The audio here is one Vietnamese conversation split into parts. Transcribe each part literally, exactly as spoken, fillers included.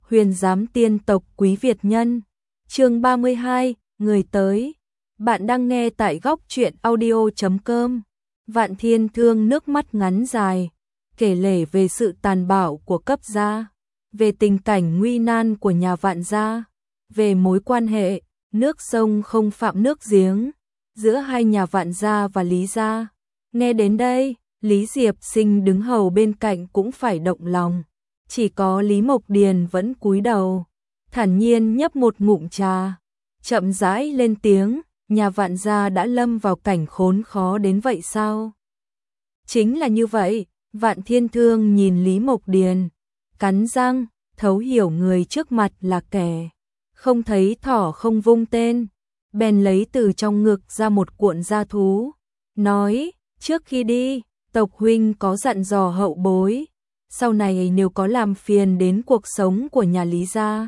Huyền giám tiên tộc quý Việt nhân. Chương ba mươi hai, người tới. Bạn đang nghe tại góc truyện audio chấm com. Vạn Thiên Thương nước mắt ngắn dài, kể lể về sự tàn bạo của cấp gia, về tình cảnh nguy nan của nhà Vạn gia, về mối quan hệ nước sông không phạm nước giếng giữa hai nhà Vạn gia và Lý gia. Nghe đến đây, Lý Diệp Sinh đứng hầu bên cạnh cũng phải động lòng. Chỉ có Lý Mộc Điền vẫn cúi đầu, thản nhiên nhấp một ngụm trà, chậm rãi lên tiếng, nhà Vạn gia đã lâm vào cảnh khốn khó đến vậy sao? Chính là như vậy. Vạn Thiên Thương nhìn Lý Mộc Điền, cắn răng, thấu hiểu người trước mặt là kẻ không thấy thỏ không vung tên, bèn lấy từ trong ngực ra một cuộn gia thú, nói, trước khi đi, tộc huynh có dặn dò hậu bối, sau này nếu có làm phiền đến cuộc sống của nhà Lý gia,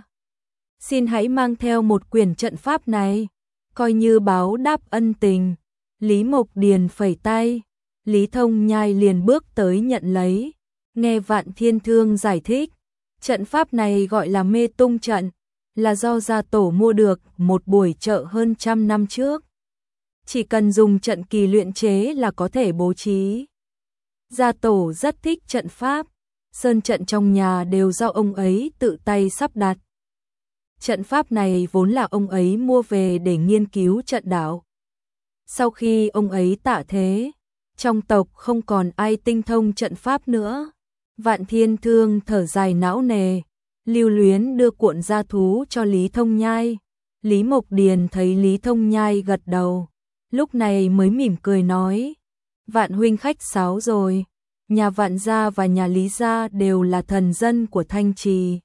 xin hãy mang theo một quyển trận pháp này, coi như báo đáp ân tình. Lý Mộc Điền phẩy tay, Lý Thông Nhai liền bước tới nhận lấy, nghe Vạn Thiên Thương giải thích, trận pháp này gọi là mê tung trận, là do gia tổ mua được một buổi chợ hơn trăm năm trước. Chỉ cần dùng trận kỳ luyện chế là có thể bố trí. Gia tổ rất thích trận pháp, sơn trận trong nhà đều do ông ấy tự tay sắp đặt. Trận pháp này vốn là ông ấy mua về để nghiên cứu trận đạo. Sau khi ông ấy tạ thế, trong tộc không còn ai tinh thông trận pháp nữa. Vạn Thiên Thương thở dài não nề, lưu luyến đưa cuộn gia thú cho Lý Thông Nhai. Lý Mộc Điền thấy Lý Thông Nhai gật đầu, lúc này mới mỉm cười nói, Vạn huynh khách sáo rồi, nhà Vạn gia và nhà Lý gia đều là thần dân của Thanh Trì,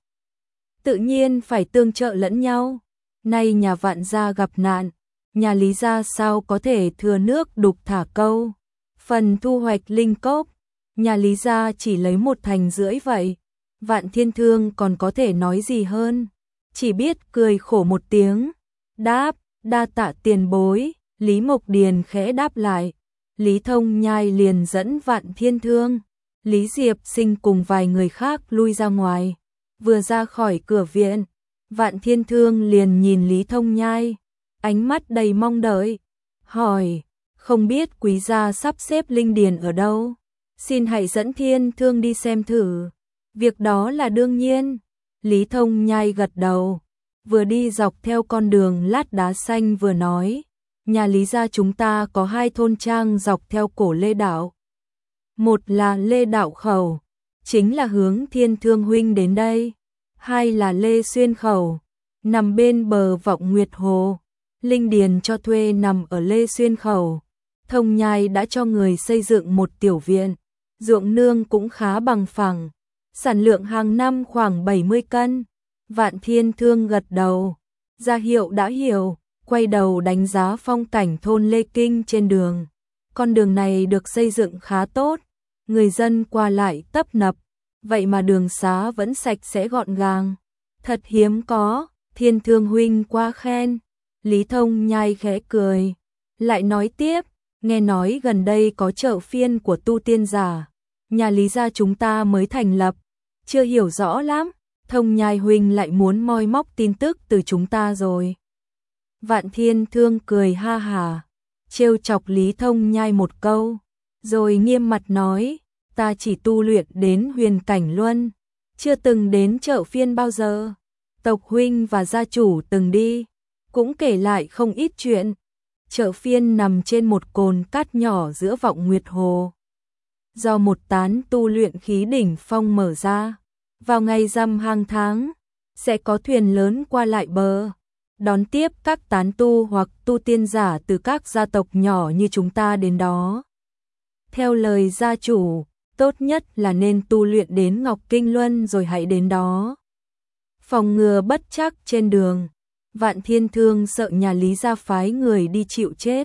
tự nhiên phải tương trợ lẫn nhau. Nay nhà Vạn gia gặp nạn, nhà Lý gia sao có thể thừa nước đục thả câu. Phần thu hoạch linh cốc, nhà Lý gia chỉ lấy một thành rưỡi vậy. Vạn Thiên Thương còn có thể nói gì hơn, chỉ biết cười khổ một tiếng, đáp, đa tạ tiền bối. Lý Mộc Điền khẽ đáp lại, Lý Thông Nhai liền dẫn Vạn Thiên Thương, Lý Diệp Sinh cùng vài người khác lui ra ngoài. Vừa ra khỏi cửa viện, Vạn Thiên Thương liền nhìn Lý Thông Nhai, ánh mắt đầy mong đợi, hỏi, không biết quý gia sắp xếp linh điền ở đâu, xin hãy dẫn Thiên Thương đi xem thử. Việc đó là đương nhiên. Lý Thông Nhai gật đầu, vừa đi dọc theo con đường lát đá xanh vừa nói, nhà Lý gia chúng ta có hai thôn trang dọc theo cổ Lê Đạo. Một là Lê Đạo Khẩu, chính là hướng Thiên Thương huynh đến đây. Hai là Lê Xuyên Khẩu, nằm bên bờ Vọng Nguyệt Hồ. Linh điền cho thuê nằm ở Lê Xuyên Khẩu. Thông Nhai đã cho người xây dựng một tiểu viện, ruộng nương cũng khá bằng phẳng, sản lượng hàng năm khoảng bảy mươi cân. Vạn Thiên Thương gật đầu, ra hiệu đã hiểu, quay đầu đánh giá phong cảnh thôn Lê Kinh trên đường. Con đường này được xây dựng khá tốt, người dân qua lại tấp nập, vậy mà đường xá vẫn sạch sẽ gọn gàng, thật hiếm có. Thiên Thương huynh quá khen. Lý Thông Nhai khẽ cười, lại nói tiếp, nghe nói gần đây có chợ phiên của tu tiên giả, nhà Lý gia chúng ta mới thành lập, chưa hiểu rõ lắm. Thông Nhai huynh lại muốn moi móc tin tức từ chúng ta rồi. Vạn Thiên Thương cười ha hả, trêu chọc Lý Thông Nhai một câu, rồi nghiêm mặt nói, ta chỉ tu luyện đến huyền cảnh luân, chưa từng đến chợ phiên bao giờ. Tộc huynh và gia chủ từng đi, cũng kể lại không ít chuyện. Chợ phiên nằm trên một cồn cát nhỏ giữa Vọng Nguyệt Hồ, do một tán tu luyện khí đỉnh phong mở ra. Vào ngày rằm hàng tháng, sẽ có thuyền lớn qua lại bờ, đón tiếp các tán tu hoặc tu tiên giả từ các gia tộc nhỏ như chúng ta đến đó. Theo lời gia chủ, tốt nhất là nên tu luyện đến Ngọc Kinh Luân rồi hãy đến đó, phòng ngừa bất trắc trên đường. Vạn Thiên Thương sợ nhà Lý gia phái người đi chịu chết,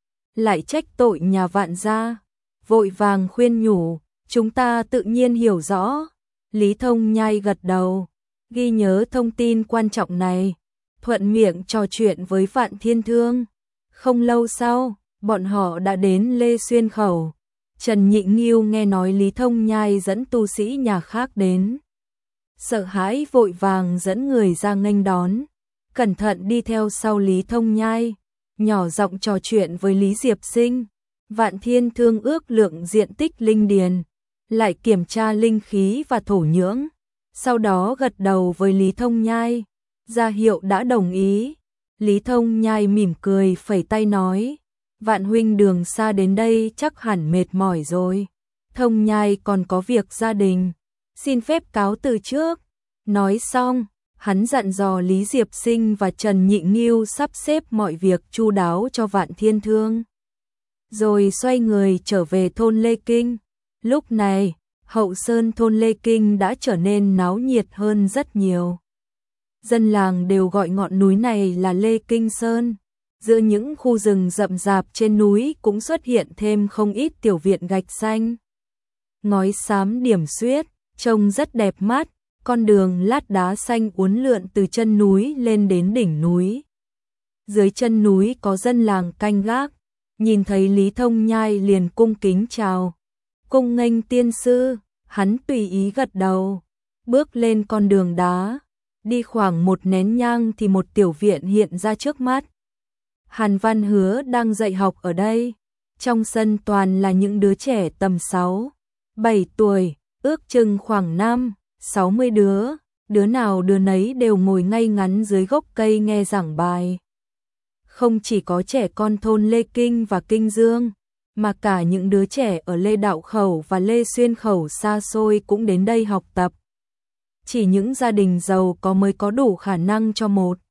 lại trách tội nhà Vạn gia, vội vàng khuyên nhủ, chúng ta tự nhiên hiểu rõ. Lý Thông Nhai gật đầu, ghi nhớ thông tin quan trọng này, thuận miệng trò chuyện với Vạn Thiên Thương. Không lâu sau, bọn họ đã đến Lê Xuyên Khẩu. Trần Nhị Nghiêu nghe nói Lý Thông Nhai dẫn tu sĩ nhà khác đến sợ hãi vội vàng dẫn người ra nghênh đón, cẩn thận đi theo sau Lý Thông Nhai, nhỏ giọng trò chuyện với Lý Diệp Sinh. Vạn Thiên Thương ước lượng diện tích linh điền, lại kiểm tra linh khí và thổ nhưỡng, sau đó gật đầu với Lý Thông Nhai, ra hiệu đã đồng ý. Lý Thông Nhai mỉm cười phẩy tay nói, Vạn huynh đường xa đến đây chắc hẳn mệt mỏi rồi. Thông Nhai còn có việc gia đình, xin phép cáo từ trước. Nói xong, hắn dặn dò Lý Diệp Sinh và Trần Nhị Nghiêu sắp xếp mọi việc chu đáo cho Vạn Thiên Thương. Rồi xoay người trở về thôn Lê Kinh. Lúc này, hậu sơn thôn Lê Kinh đã trở nên náo nhiệt hơn rất nhiều. Dân làng đều gọi ngọn núi này là Lê Kinh Sơn. Giữa những khu rừng rậm rạp trên núi cũng xuất hiện thêm không ít tiểu viện gạch xanh. Ngói xám điểm xuyết, trông rất đẹp mắt, con đường lát đá xanh uốn lượn từ chân núi lên đến đỉnh núi. Dưới chân núi có dân làng canh gác, nhìn thấy Lý Thông Nhai liền cung kính chào. Cung nghênh tiên sư, hắn tùy ý gật đầu, bước lên con đường đá, đi khoảng một nén nhang thì một tiểu viện hiện ra trước mắt. Hàn Văn Hứa đang dạy học ở đây, trong sân toàn là những đứa trẻ tầm sáu, bảy tuổi, ước chừng khoảng năm, sáu mươi đứa, đứa nào đứa nấy đều ngồi ngay ngắn dưới gốc cây nghe giảng bài. Không chỉ có trẻ con thôn Lê Kinh và Kinh Dương, mà cả những đứa trẻ ở Lê Đạo Khẩu và Lê Xuyên Khẩu xa xôi cũng đến đây học tập. Chỉ những gia đình giàu có mới có đủ khả năng cho một,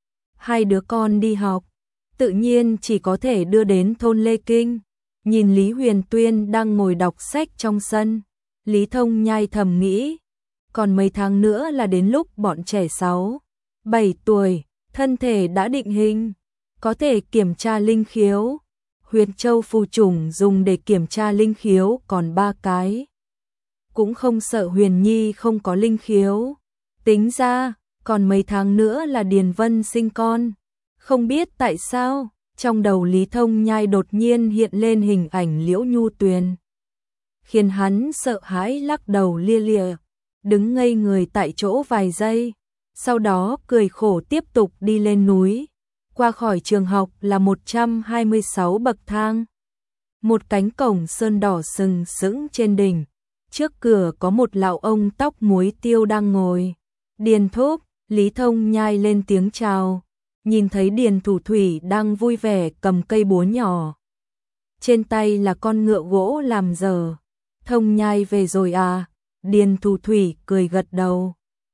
hai đứa con đi học, tự nhiên chỉ có thể đưa đến thôn Lê Kinh. Nhìn Lý Huyền Tuyên đang ngồi đọc sách trong sân, Lý Thông Nhai thầm nghĩ, còn mấy tháng nữa là đến lúc bọn trẻ sáu, bảy tuổi, thân thể đã định hình, có thể kiểm tra linh khiếu. Huyền Châu phù trùng dùng để kiểm tra linh khiếu còn ba cái. Cũng không sợ Huyền Nhi không có linh khiếu. Tính ra, còn mấy tháng nữa là Điền Vân sinh con. Không biết tại sao, trong đầu Lý Thông Nhai đột nhiên hiện lên hình ảnh Liễu Nhu Tuyền, khiến hắn sợ hãi lắc đầu lia lịa, đứng ngây người tại chỗ vài giây, sau đó cười khổ tiếp tục đi lên núi. Qua khỏi trường học là một trăm hai mươi sáu bậc thang. Một cánh cổng sơn đỏ sừng sững trên đỉnh. Trước cửa có một lão ông tóc muối tiêu đang ngồi. Điền thúc, Lý Thông Nhai lên tiếng chào. Nhìn thấy Điền Thủ Thủy đang vui vẻ cầm cây búa nhỏ. Trên tay là con ngựa gỗ làm giờ. Thông Nhai về rồi à? Điền Thủ Thủy cười gật đầu.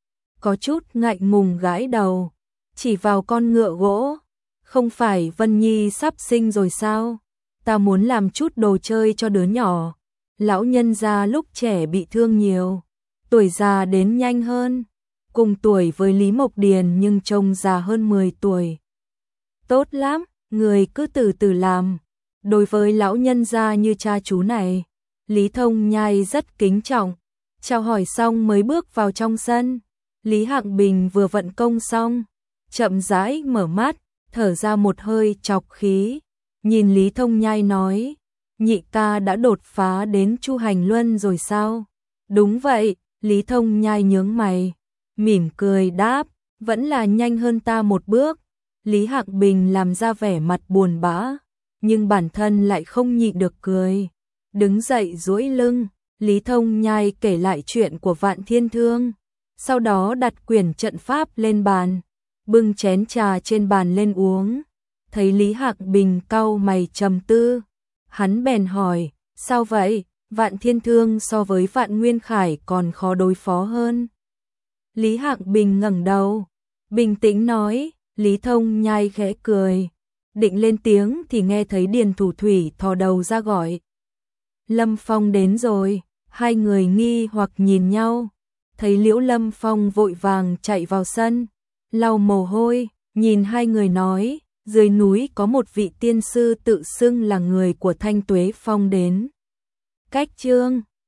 Có chút ngại ngùng gãi đầu. Chỉ vào con ngựa gỗ. Không phải Vân Nhi sắp sinh rồi sao? Ta muốn làm chút đồ chơi cho đứa nhỏ. Lão nhân gia lúc trẻ bị thương nhiều, tuổi già đến nhanh hơn. Cùng tuổi với Lý Mộc Điền nhưng trông già hơn mười tuổi. Tốt lắm, người cứ từ từ làm. Đối với lão nhân gia như cha chú này, Lý Thông Nhai rất kính trọng. Chào hỏi xong mới bước vào trong sân. Lý Hạng Bình vừa vận công xong, chậm rãi mở mắt, thở ra một hơi trọc khí, nhìn Lý Thông Nhai nói, nhị ca đã đột phá đến Chu Hành Luân rồi sao? Đúng vậy, Lý Thông Nhai nhướng mày, mỉm cười đáp, vẫn là nhanh hơn ta một bước. Lý Hạng Bình làm ra vẻ mặt buồn bã, nhưng bản thân lại không nhịn được cười. Đứng dậy duỗi lưng, Lý Thông Nhai kể lại chuyện của Vạn Thiên Thương, sau đó đặt quyển trận pháp lên bàn, bưng chén trà trên bàn lên uống. Thấy Lý Hạng Bình cau mày trầm tư, hắn bèn hỏi, sao vậy? Vạn Thiên Thương so với Vạn Nguyên Khải còn khó đối phó hơn. Lý Hạng Bình ngẩng đầu, bình tĩnh nói. Lý Thông Nhai khẽ cười, định lên tiếng thì nghe thấy Điền Thủ Thủy thò đầu ra gọi. Lâm Phong đến rồi. Hai người nghi hoặc nhìn nhau, thấy Liễu Lâm Phong vội vàng chạy vào sân, lau mồ hôi, nhìn hai người nói, dưới núi có một vị tiên sư tự xưng là người của Thanh Tuế Phong đến. Cách chương